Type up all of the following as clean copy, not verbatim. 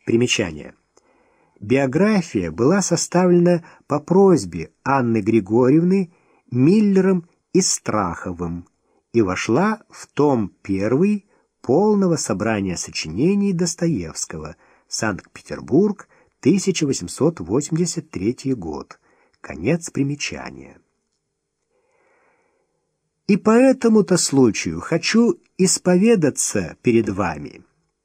Примечание. Биография была составлена по просьбе Анны Григорьевны Миллером и Страховым и вошла в том 1 полного собрания сочинений Достоевского, Санкт-Петербург, 1883 год. Конец примечания. И по этому-то случаю хочу исповедаться перед вами.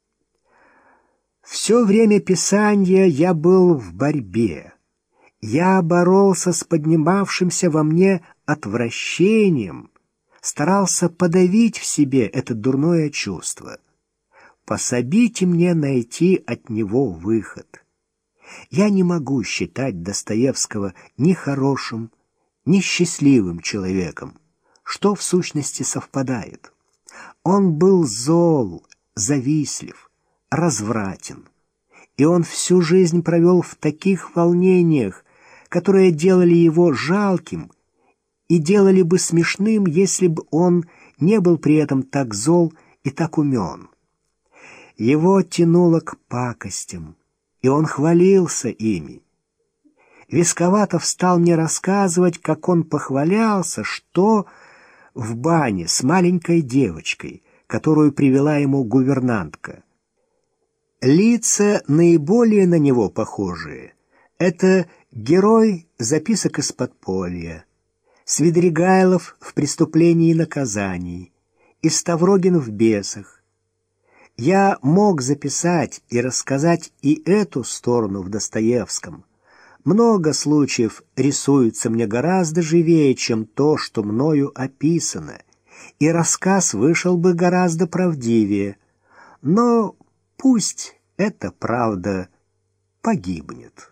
Все время писания я был в борьбе. Я боролся с поднимавшимся во мне отвращением, старался подавить в себе это дурное чувство. Пособите мне найти от него выход. Я не могу считать Достоевского ни хорошим, ни счастливым человеком, что в сущности совпадает. Он был зол, завистлив, развратен, и он всю жизнь провел в таких волнениях, которые делали его жалким и делали бы смешным, если бы он не был при этом так зол и так умен. Его тянуло к пакостям, и он хвалился ими. Висковатов стал мне рассказывать, как он похвалялся, что в бане с маленькой девочкой, которую привела ему гувернантка. Лица наиболее на него похожие — это герой записок из подполья, Свидригайлов в «Преступлении и наказании» и Ставрогин в «Бесах». Я мог записать и рассказать и эту сторону в Достоевском. Много случаев рисуется мне гораздо живее, чем то, что мною описано, и рассказ вышел бы гораздо правдивее. Но пусть эта правда погибнет.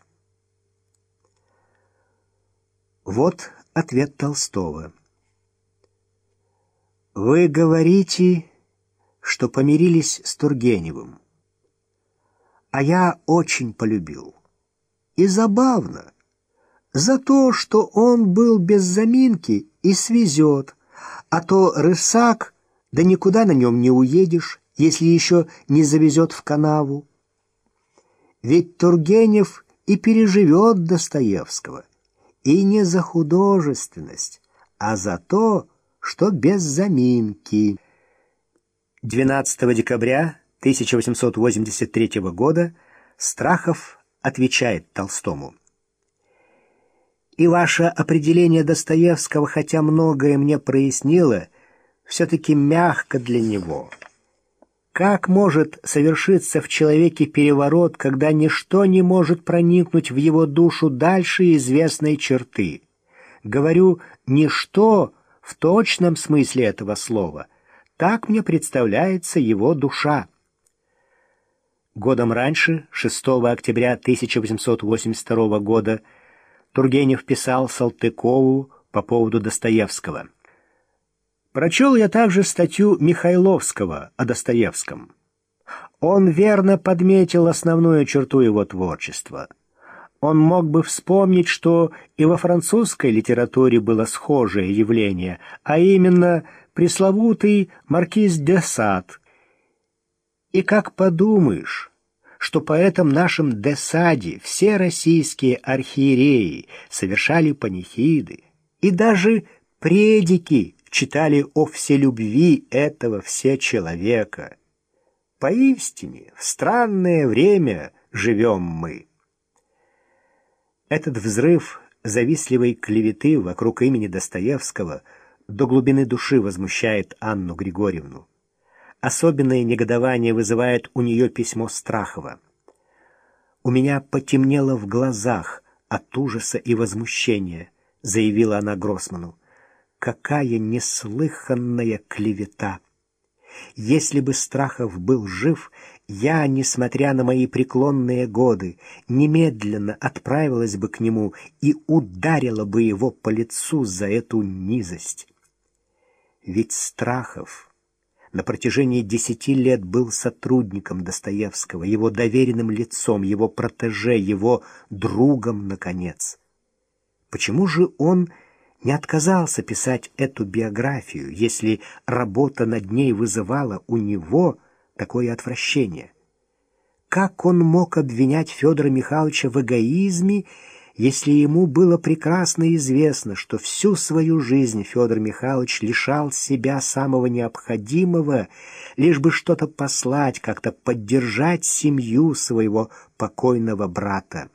Вот ответ Толстого. Вы говорите, что помирились с Тургеневым, а я очень полюбил. И забавно, за то, что он был без заминки и свезет, а то рысак, да никуда на нем не уедешь, если еще не завезет в канаву. Ведь Тургенев и переживет Достоевского, и не за художественность, а за то, что без заминки. 12 декабря 1883 года Страхов отвечает Толстому. И ваше определение Достоевского, хотя многое мне прояснило, все-таки мягко для него. Как может совершиться в человеке переворот, когда ничто не может проникнуть в его душу дальше известной черты? Говорю «ничто» в точном смысле этого слова. Так мне представляется его душа. Годом раньше, 6 октября 1882 года, Тургенев писал Салтыкову по поводу Достоевского. Прочел я также статью Михайловского о Достоевском. Он верно подметил основную черту его творчества. Он мог бы вспомнить, что и во французской литературе было схожее явление, а именно пресловутый маркиз де Сад. И как подумаешь, что по этому нашим де Саде все российские архиереи совершали панихиды, и даже предики читали о вселюбви этого всечеловека. Поистине, в странное время живем мы. Этот взрыв завистливой клеветы вокруг имени Достоевского до глубины души возмущает Анну Григорьевну. Особенное негодование вызывает у нее письмо Страхова. «У меня потемнело в глазах от ужаса и возмущения», — заявила она Гроссману. «Какая неслыханная клевета! Если бы Страхов был жив, я, несмотря на мои преклонные годы, немедленно отправилась бы к нему и ударила бы его по лицу за эту низость. Ведь Страхов на протяжении 10 лет был сотрудником Достоевского, его доверенным лицом, его протеже, его другом, наконец. Почему же он не отказался писать эту биографию, если работа над ней вызывала у него такое отвращение? как он мог обвинять Федора Михайловича в эгоизме, если ему было прекрасно известно, что всю свою жизнь Федор Михайлович лишал себя самого необходимого, лишь бы что-то послать, как-то поддержать семью своего покойного брата.